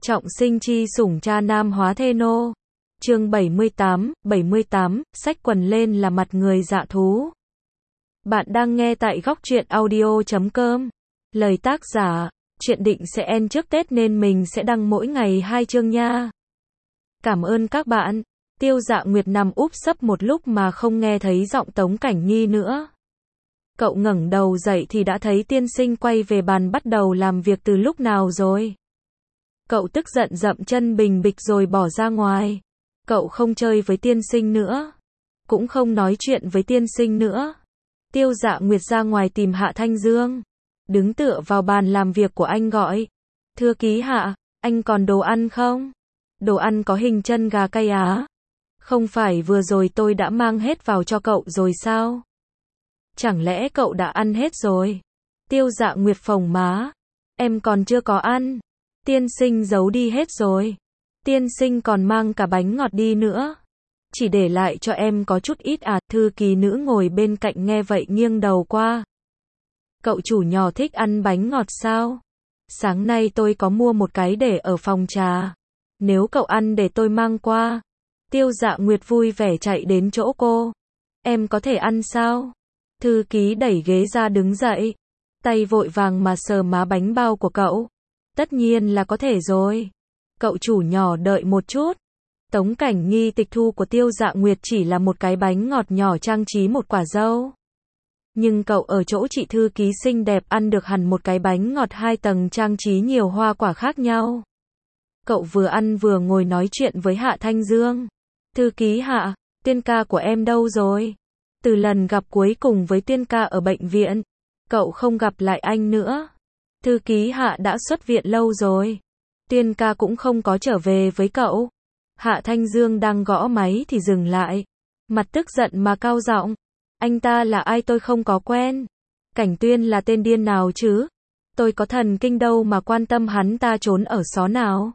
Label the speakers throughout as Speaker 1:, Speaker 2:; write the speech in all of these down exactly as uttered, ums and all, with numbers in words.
Speaker 1: Trọng sinh chi sủng cha nam hóa thê nô. Chương bảy mươi tám, bảy mươi tám, xách quần lên là mặt người dạ thú. Bạn đang nghe tại góc truyện audio chấm com. Lời tác giả, chuyện định sẽ end trước Tết nên mình sẽ đăng mỗi ngày hai chương nha. Cảm ơn các bạn. Tiêu Dạ Nguyệt nằm úp sấp một lúc mà không nghe thấy giọng Tống Cảnh Nhi nữa. Cậu ngẩng đầu dậy thì đã thấy tiên sinh quay về bàn bắt đầu làm việc từ lúc nào rồi. Cậu tức giận dậm chân bình bịch rồi bỏ ra ngoài. Cậu không chơi với tiên sinh nữa. Cũng không nói chuyện với tiên sinh nữa. Tiêu Dạ Nguyệt ra ngoài tìm Hạ Thanh Dương. Đứng tựa vào bàn làm việc của anh gọi. Thư ký Hạ, anh còn đồ ăn không? Đồ ăn có hình chân gà cay á. Không phải vừa rồi tôi đã mang hết vào cho cậu rồi sao? Chẳng lẽ cậu đã ăn hết rồi? Tiêu Dạ Nguyệt phồng má. Em còn chưa có ăn. Tiên sinh giấu đi hết rồi. Tiên sinh còn mang cả bánh ngọt đi nữa. Chỉ để lại cho em có chút ít à. Thư ký nữ ngồi bên cạnh nghe vậy nghiêng đầu qua. Cậu chủ nhỏ thích ăn bánh ngọt sao? Sáng nay tôi có mua một cái để ở phòng trà. Nếu cậu ăn để tôi mang qua. Tiêu Dạ Nguyệt vui vẻ chạy đến chỗ cô. Em có thể ăn sao? Thư ký đẩy ghế ra đứng dậy. Tay vội vàng mà sờ má bánh bao của cậu. Tất nhiên là có thể rồi. Cậu chủ nhỏ đợi một chút. Tống Cảnh Nhi tịch thu của Tiêu Dạ Nguyệt chỉ là một cái bánh ngọt nhỏ trang trí một quả dâu. Nhưng cậu ở chỗ chị thư ký xinh đẹp ăn được hẳn một cái bánh ngọt hai tầng trang trí nhiều hoa quả khác nhau. Cậu vừa ăn vừa ngồi nói chuyện với Hạ Thanh Dương. Thư ký Hạ, tiên ca của em đâu rồi? Từ lần gặp cuối cùng với tiên ca ở bệnh viện, cậu không gặp lại anh nữa. Thư ký Hạ đã xuất viện lâu rồi. Tiên ca cũng không có trở về với cậu. Hạ Thanh Dương đang gõ máy thì dừng lại. Mặt tức giận mà cao giọng. Anh ta là ai tôi không có quen. Cảnh Tuyên là tên điên nào chứ? Tôi có thần kinh đâu mà quan tâm hắn ta trốn ở xó nào.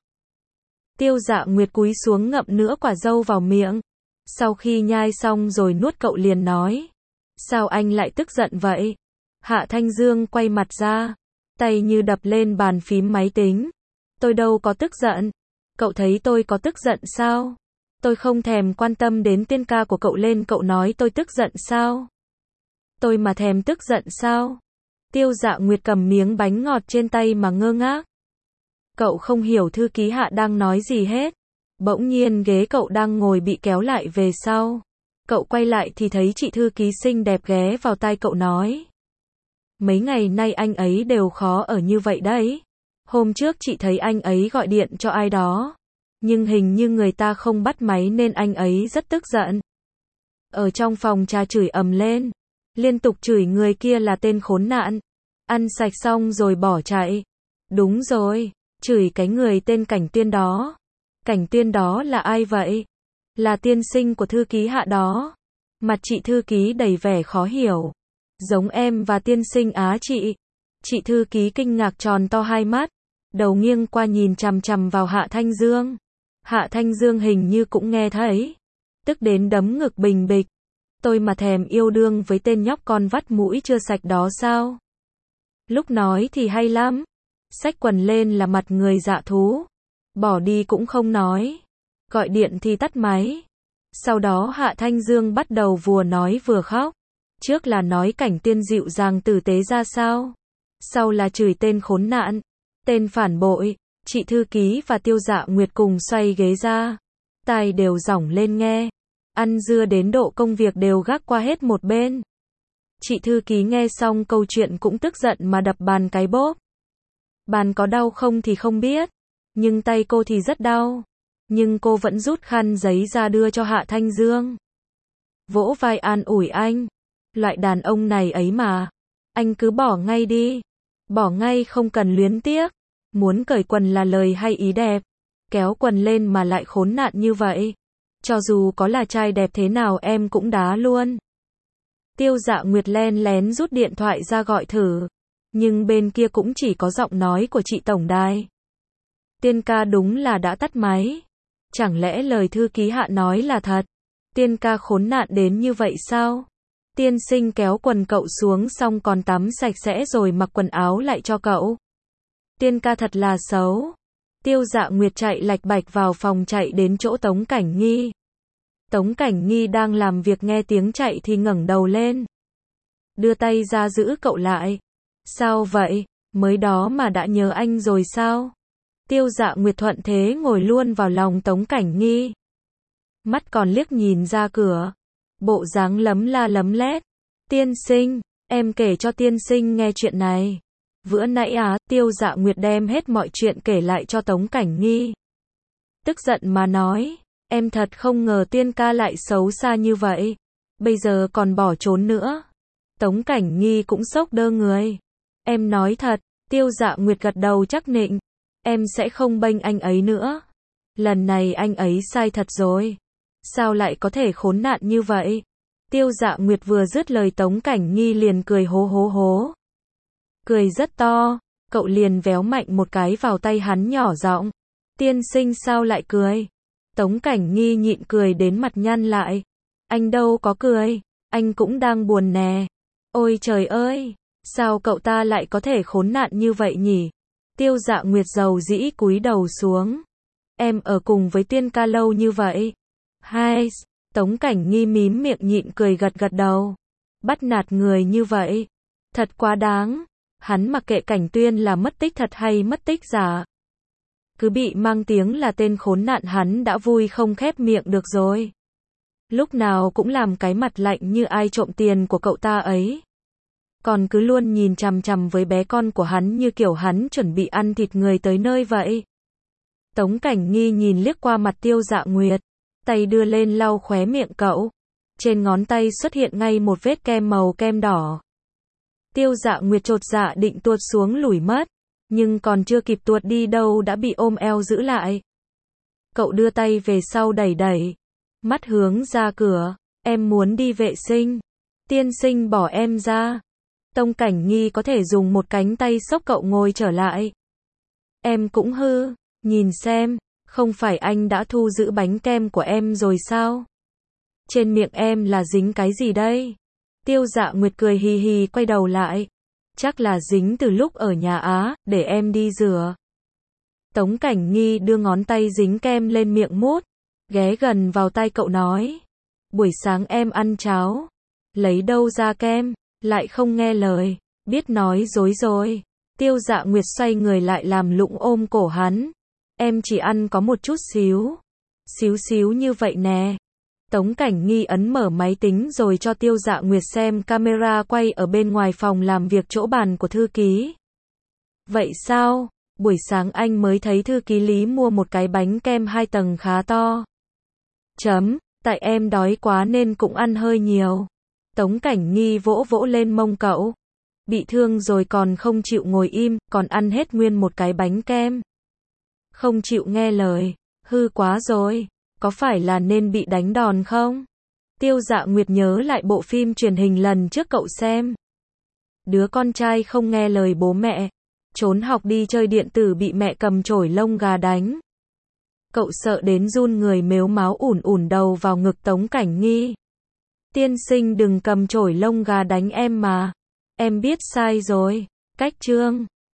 Speaker 1: Tiêu Dạ Nguyệt cúi xuống ngậm nửa quả dâu vào miệng. Sau khi nhai xong rồi nuốt cậu liền nói. Sao anh lại tức giận vậy? Hạ Thanh Dương quay mặt ra. Tay như đập lên bàn phím máy tính. Tôi đâu có tức giận. Cậu thấy tôi có tức giận sao? Tôi không thèm quan tâm đến tiên ca của cậu lên cậu nói tôi tức giận sao? Tôi mà thèm tức giận sao? Tiêu Dạ Nguyệt cầm miếng bánh ngọt trên tay mà ngơ ngác. Cậu không hiểu thư ký Hạ đang nói gì hết. Bỗng nhiên ghế cậu đang ngồi bị kéo lại về sau. Cậu quay lại thì thấy chị thư ký xinh đẹp ghé vào tai cậu nói. Mấy ngày nay anh ấy đều khó ở như vậy đấy. Hôm trước chị thấy anh ấy gọi điện cho ai đó. Nhưng hình như người ta không bắt máy nên anh ấy rất tức giận. Ở trong phòng trà chửi ầm lên. Liên tục chửi người kia là tên khốn nạn. Ăn sạch xong rồi bỏ chạy. Đúng rồi, chửi cái người tên Cảnh Tuyên đó. Cảnh Tuyên đó là ai vậy? Là tiên sinh của thư ký Hạ đó. Mặt chị thư ký đầy vẻ khó hiểu. Giống em và tiên sinh á chị. Chị thư ký kinh ngạc tròn to hai mắt. Đầu nghiêng qua nhìn chằm chằm vào Hạ Thanh Dương. Hạ Thanh Dương hình như cũng nghe thấy. Tức đến đấm ngực bình bịch. Tôi mà thèm yêu đương với tên nhóc con vắt mũi chưa sạch đó sao? Lúc nói thì hay lắm. Xách quần lên là mặt người dạ thú. Bỏ đi cũng không nói. Gọi điện thì tắt máy. Sau đó Hạ Thanh Dương bắt đầu vừa nói vừa khóc. Trước là nói Cảnh Tuyên dịu dàng tử tế ra sao. Sau là chửi tên khốn nạn. Tên phản bội. Chị thư ký và Tiêu Dạ Nguyệt cùng xoay ghế ra. Tai đều giỏng lên nghe. Ăn dưa đến độ công việc đều gác qua hết một bên. Chị thư ký nghe xong câu chuyện cũng tức giận mà đập bàn cái bốp. Bàn có đau không thì không biết. Nhưng tay cô thì rất đau. Nhưng cô vẫn rút khăn giấy ra đưa cho Hạ Thanh Dương. Vỗ vai an ủi anh. Loại đàn ông này ấy mà. Anh cứ bỏ ngay đi. Bỏ ngay không cần luyến tiếc. Muốn cởi quần là lời hay ý đẹp. Kéo quần lên mà lại khốn nạn như vậy. Cho dù có là trai đẹp thế nào em cũng đá luôn. Tiêu Dạ Nguyệt len lén rút điện thoại ra gọi thử. Nhưng bên kia cũng chỉ có giọng nói của chị tổng đài. Tiên ca đúng là đã tắt máy. Chẳng lẽ lời thư ký Hạ nói là thật? Tiên ca khốn nạn đến như vậy sao? Tiên sinh kéo quần cậu xuống xong còn tắm sạch sẽ rồi mặc quần áo lại cho cậu. Tiên ca thật là xấu. Tiêu Dạ Nguyệt chạy lạch bạch vào phòng chạy đến chỗ Tống Cảnh Nghi. Tống Cảnh Nghi đang làm việc nghe tiếng chạy thì ngẩng đầu lên. Đưa tay ra giữ cậu lại. Sao vậy? Mới đó mà đã nhớ anh rồi sao? Tiêu Dạ Nguyệt thuận thế ngồi luôn vào lòng Tống Cảnh Nghi. Mắt còn liếc nhìn ra cửa. Bộ dáng lấm la lấm lét. Tiên sinh, em kể cho tiên sinh nghe chuyện này. Vừa nãy á, Tiêu Dạ Nguyệt đem hết mọi chuyện kể lại cho Tống Cảnh Nghi. Tức giận mà nói, em thật không ngờ Tiên ca lại xấu xa như vậy. Bây giờ còn bỏ trốn nữa. Tống Cảnh Nghi cũng sốc đơ người. Em nói thật, Tiêu Dạ Nguyệt gật đầu chắc nịnh. Em sẽ không bênh anh ấy nữa. Lần này anh ấy sai thật rồi. Sao lại có thể khốn nạn như vậy? Tiêu Dạ Nguyệt vừa dứt lời Tống Cảnh Nghi liền cười hố hố hố. Cười rất to, cậu liền véo mạnh một cái vào tay hắn nhỏ giọng. Tiên sinh sao lại cười? Tống Cảnh Nghi nhịn cười đến mặt nhăn lại. Anh đâu có cười, anh cũng đang buồn nè. Ôi trời ơi, sao cậu ta lại có thể khốn nạn như vậy nhỉ? Tiêu Dạ Nguyệt dầu dĩ cúi đầu xuống. Em ở cùng với Tiên ca lâu như vậy. Hai, Tống Cảnh Nghi mím miệng nhịn cười gật gật đầu. Bắt nạt người như vậy, thật quá đáng. Hắn mặc kệ Cảnh Tuyên là mất tích thật hay mất tích giả. Cứ bị mang tiếng là tên khốn nạn hắn đã vui không khép miệng được rồi. Lúc nào cũng làm cái mặt lạnh như ai trộm tiền của cậu ta ấy. Còn cứ luôn nhìn chằm chằm với bé con của hắn như kiểu hắn chuẩn bị ăn thịt người tới nơi vậy. Tống Cảnh Nghi nhìn liếc qua mặt Tiêu Dạ Nguyệt. Tay đưa lên lau khóe miệng cậu. Trên ngón tay xuất hiện ngay một vết kem màu kem đỏ. Tiêu Dạ Nguyệt chột dạ định tuột xuống lủi mất. Nhưng còn chưa kịp tuột đi đâu đã bị ôm eo giữ lại. Cậu đưa tay về sau đẩy đẩy. Mắt hướng ra cửa. Em muốn đi vệ sinh. Tiên sinh bỏ em ra. Tống Cảnh Nghi có thể dùng một cánh tay xốc cậu ngồi trở lại. Em cũng hư. Nhìn xem. Không phải anh đã thu giữ bánh kem của em rồi sao? Trên miệng em là dính cái gì đây? Tiêu Dạ Nguyệt cười hì hì quay đầu lại. Chắc là dính từ lúc ở nhà Á, để em đi rửa. Tống Cảnh Nghi đưa ngón tay dính kem lên miệng mút. Ghé gần vào tai cậu nói. Buổi sáng em ăn cháo. Lấy đâu ra kem? Lại không nghe lời. Biết nói dối rồi. Tiêu Dạ Nguyệt xoay người lại làm lụng ôm cổ hắn. Em chỉ ăn có một chút xíu. Xíu xíu như vậy nè. Tống Cảnh Nghi ấn mở máy tính rồi cho Tiêu Dạ Nguyệt xem camera quay ở bên ngoài phòng làm việc chỗ bàn của thư ký. Vậy sao? Buổi sáng anh mới thấy thư ký Lý mua một cái bánh kem hai tầng khá to. Chấm, tại em đói quá nên cũng ăn hơi nhiều. Tống Cảnh Nghi vỗ vỗ lên mông cậu. Bị thương rồi còn không chịu ngồi im, còn ăn hết nguyên một cái bánh kem. Không chịu nghe lời, hư quá rồi, có phải là nên bị đánh đòn không? Tiêu Dạ Nguyệt nhớ lại bộ phim truyền hình lần trước cậu xem. Đứa con trai không nghe lời bố mẹ, trốn học đi chơi điện tử bị mẹ cầm chổi lông gà đánh. Cậu sợ đến run người mếu máo ủn ủn đầu vào ngực Tống Cảnh Nghi. Tiên sinh đừng cầm chổi lông gà đánh em mà. Em biết sai rồi. Cách chương